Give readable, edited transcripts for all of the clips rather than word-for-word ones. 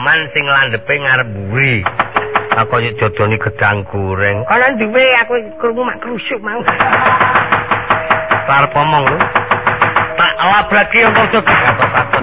preman sing landhepe ngarep mburi. Kaya dodoni gedang goreng. Kana duwe aku krungu mak krusuk mau. Arep omong lho. Tak labrake apa coba takut.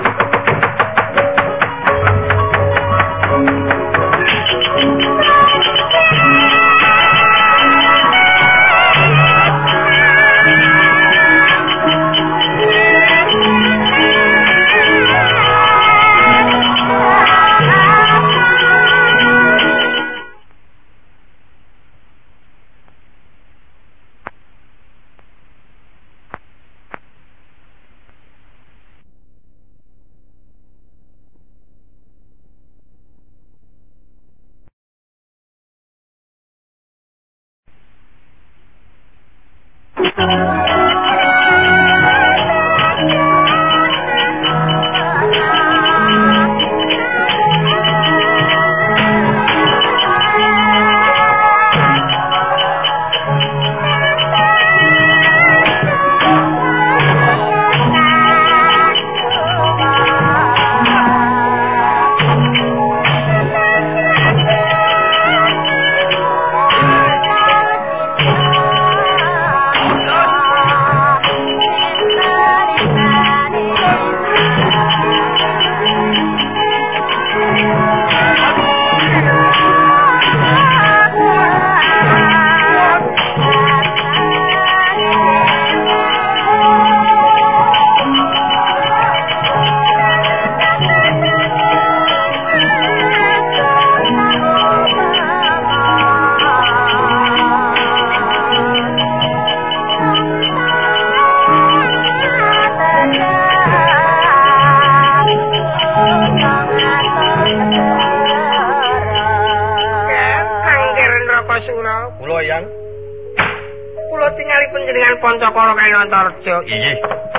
Iya.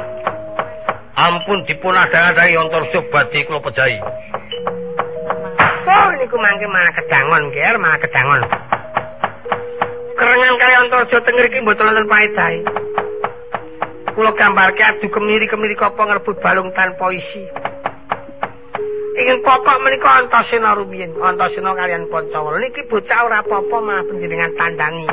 Ampun dipun adang-adangi Antarja badhe kula pejahi. Oh niku mangke malah kedangon nggih, malah kedangon. Kerengan kali Antarja teng mriki mboten wonten paedahe. Kula gambarke adu kemiri-kemiri kapa ngrebut balung tanpa isi. Ingin pokok menika Antasena rumiyin, Antasena kalian Pancawala niki bocah ora apa-apa malah panjenengan tandangi.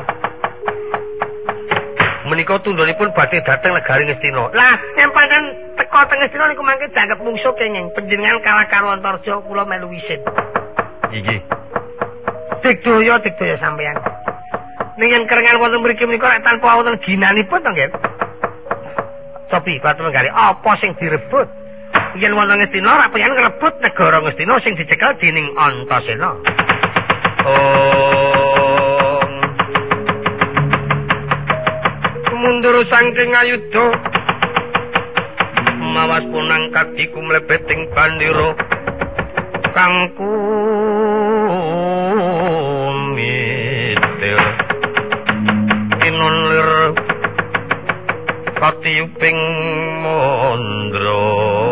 Menika tundhonipun badhe dhateng negari Ngastina. Lah, yen pancen teka teng Ngastina niku mangke dianggep mungsuh kenging. Panjenengan kalah karo Antarja kula melu wisit. Nggih. Digdaya sampean. Ning yen kerengan wonten mriki menika nek tanpa wonten ginanipun to nggih. Sopi katon negari apa sing direbut? Yen wonten Ngastina ora pengen ngrebut negara Ngastina sing dicekel dening Antasena. Mundur saking ayuda mawas punang katiku mlebeting bandira kang kumitir inunlir katiuping mondro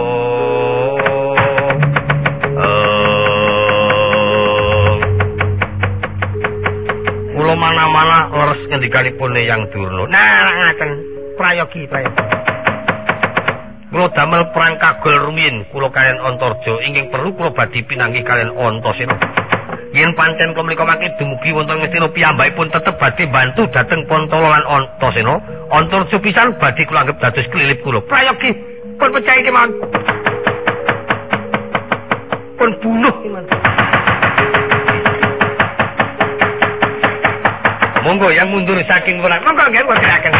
kula mana-mana leres ngendikanipun Yang Durna. Nah, ngaten prayogi. Kula damel perang kagol rumiyin kula kaliyan Antarja ingkang perlu kula badhe pinanggih kaliyan Antasena. Yen pancen kula menika mangke dumugi wonten Ngastina piyambakipun tetep badhe bantu dhateng Pancala lan Antasena. Antarja pisan badhe kula anggap dados kelilip kula. Prayogi pun percaya kemawon. Pun bunuh kemawon. Monggo yang mundur saking kula. Monggo nggih kula geraken.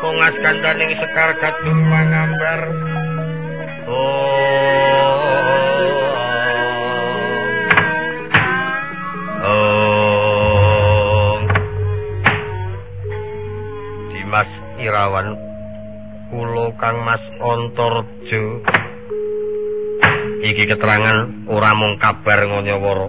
rungas gandaning Sekar Gadung Pangambar. Dimas Irawan kula Kang Mas Antarja. Iki keterangan ora mung kabar nganyawara.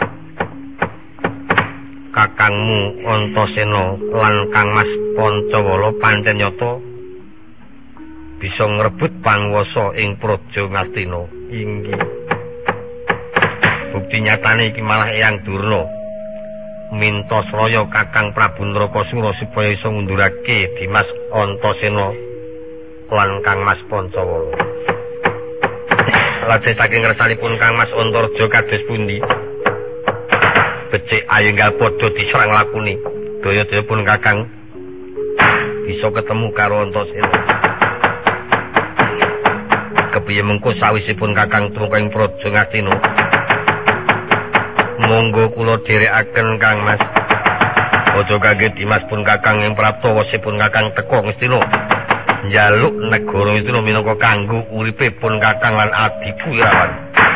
Kakangmu Antasena lan Kang Mas Pancawala pancen nyata bisa ngrebut panguwasa ing Praja Ngastina. Inggih. Bukti nyatane iki malah Eyang Durna minta Sraya Kakang Prabu Nrakasura supaya iso ngundurake Dimas Antasena lan Kang Mas Pancawala. Lajeng saking ngersanipun Kang Mas Antarja kados pundi? Becik ayenggal padha diserang lakune. Daya-daya pun Kakang bisa ketemu karo Antasena. Kepiye mengko sawisipun Kakang tumeka ing Praja Ngastina? Monggo kula dherekaken Kang Mas. Aja kaget Dimas pun Kakang ing praptawasipun Kakang teka Ngastina. Njaluk negara Ngastina minangka kanggo uripipun Kakang lan Adiku Irawan.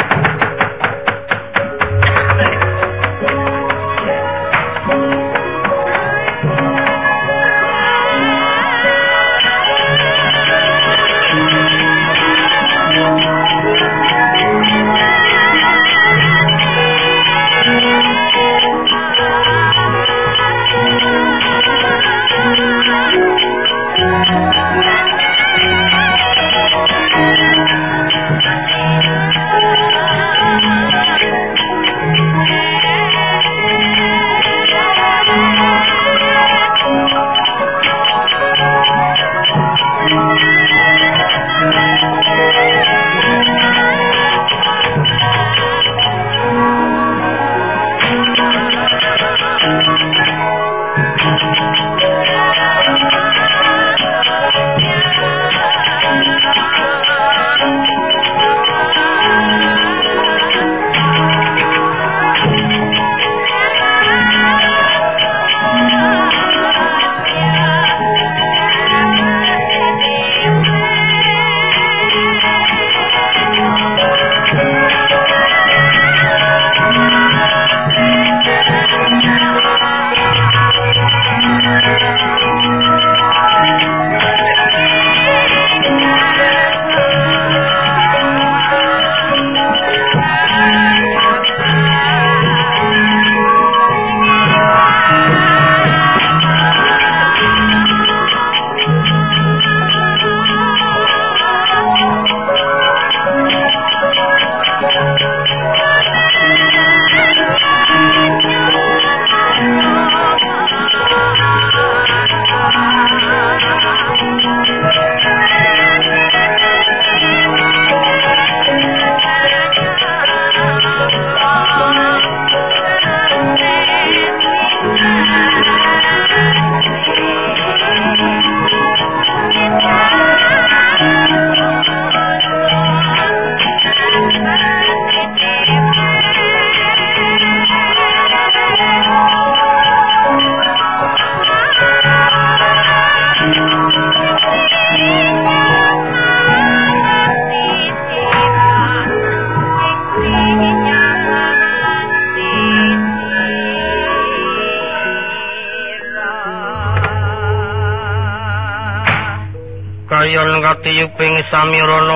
Kayon katiyuping samirana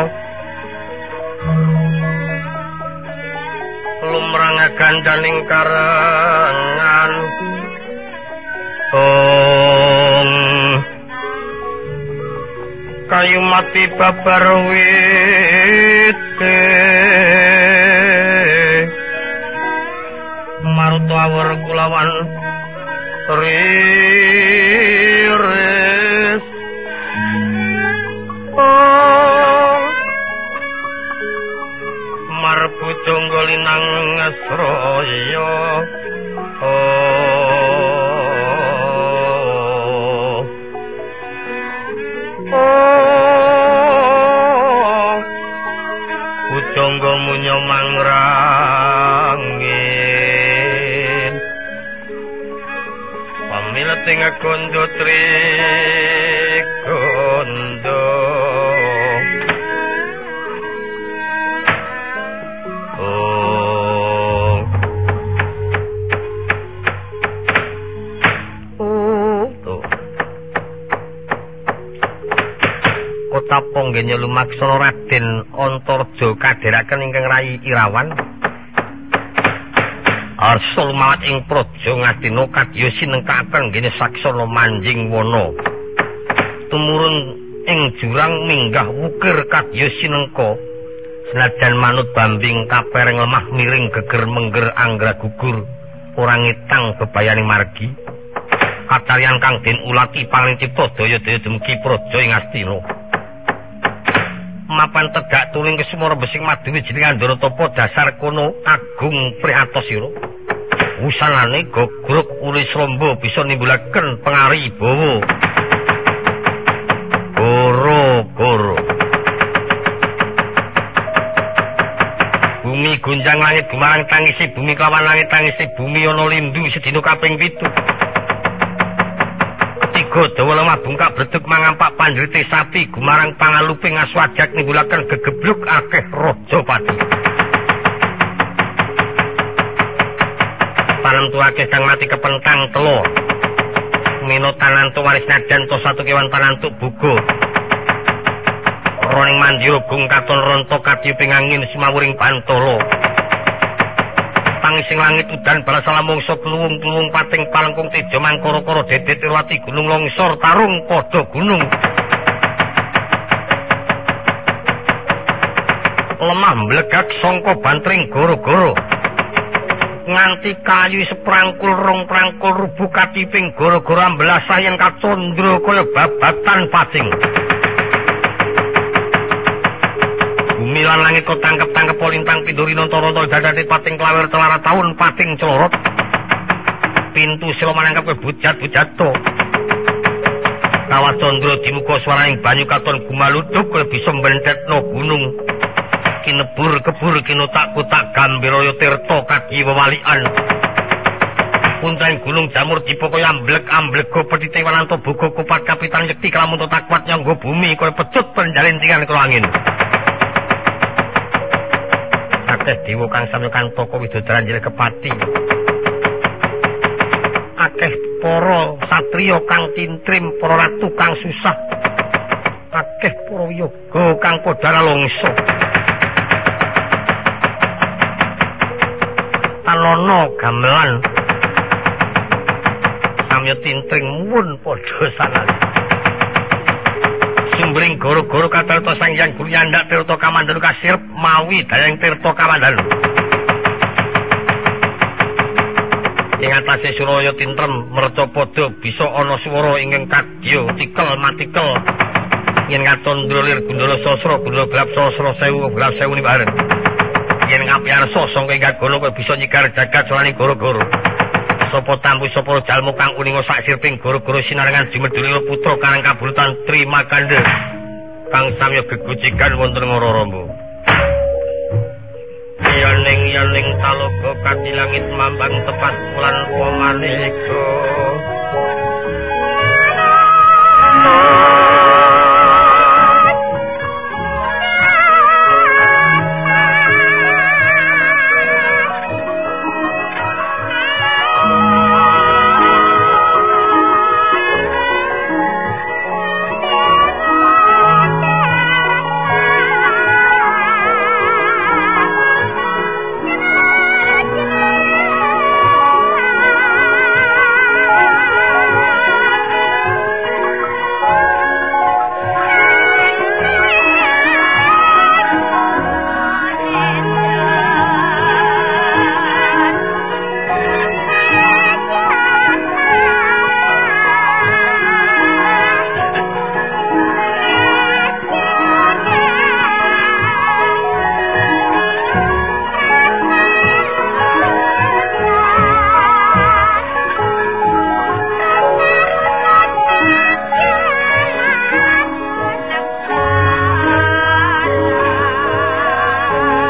lumrang gandaning karengan kayu mati babar wite maruta awur kulawan riris marpu jonggolinang Sraya Pujangga munya mangrangin pamileting gondo triko tapa nggenya lumaksana Raden Antarja kadheraken ingkang Rai Irawan. Arsa lumawat ing praja Ngastina kadya sinengkaken nggene saksana manjing wana. Tumurun ing jurang minggah wukir kadya sinengka. Senajan manut bambing kapereng lemah miring geger mengger anggra gugur ora ngitang bebayaning margi. Kacaryan kang den ulati paling cipta daya-daya dumugi praja ing Astina. Mapan tegak tuling kesumara besing madewi jeneng Andaratapa dasar kono agung prihatosira. Wusanane gogrok ulis rombo bisa nimbulaken pengari bawa. Goro-goro. Bumi gunjang langit gumarang tangisi bumi kelawan langit tangisi bumi ana lindu sedina kaping 7. Tiga dawa lemah bungkak bredeg mangampak pandrite sapi gumarang pangaluping aswajak nimbulaken gegebluk akeh Rajapati. Panentu akeh kang mati kepentang telo. Mino tanantu waris najan to satu kewan panantu bugo. Roning mandira gung katon ronto katyuping angin sumawuring pantala. Pangising langit udan balasala mungsa kluwung-kluwung pating palengkung teja mangkara-kara dedet irwati gunung longsor tarung padha gunung. Lemah mblegak sangka bantring goro-goro. Nganti kayu seprangkul rong prangkul rubuh katiping goro-goro ambelasah yen kacandra kaya babatan pacing. Bumi lan langit kok tangkep-tangkep lintang pinduri nonto-nonto dadate pating klawer telara taun pating celorot. Pintu sira manangkep bujat-bujato. Kawat candra dimuka swaraning banyu katon gumaludhuk kaya bisa mbenthetno gunung. Kinebur-kebur kinotak-kutak gambiraya tirta kadi wewalikan. Puntaning gunung jamur dipo kaya amblek-amblego petite wananto bugo kupat kapitan nyekti kelamun tak kuat nyanggo bumi kaya pecut penjalintingan karo angin. Akeh dewa kang samya kantaka widodaran jile kepati. Akeh para satriya kang tintrim, para ratu kang susah. Akeh para yoga kang padha longso. Talono gamelan samya tintring mun padha sanali. Sumbring goro-goro katarta Sang Hyang Guru Nyandak Tirta Kamandanu kasirep mawi dayang Tirta Kamandanu. Ing atase Suraya tintrem mercapada bisa ana swara ingkang kadya tikel matikel. Yen katondra lir Gundala Sasra Gundala Gelap Sasra sewu gelap sewu ni bareng. Yen ngapiyarsa sangka ing kagono kok bisa nyikar jagat solaning goro-goro. Sapa tampu sapa jalmu kang uninga sak sirping goro-goro sinarengan dimedhuli putra karang kabulutan Trimakanda kang samya gegojikan wonten Ngororombo. Yaning talaga kati langit mambang tepat wulan pamaneka.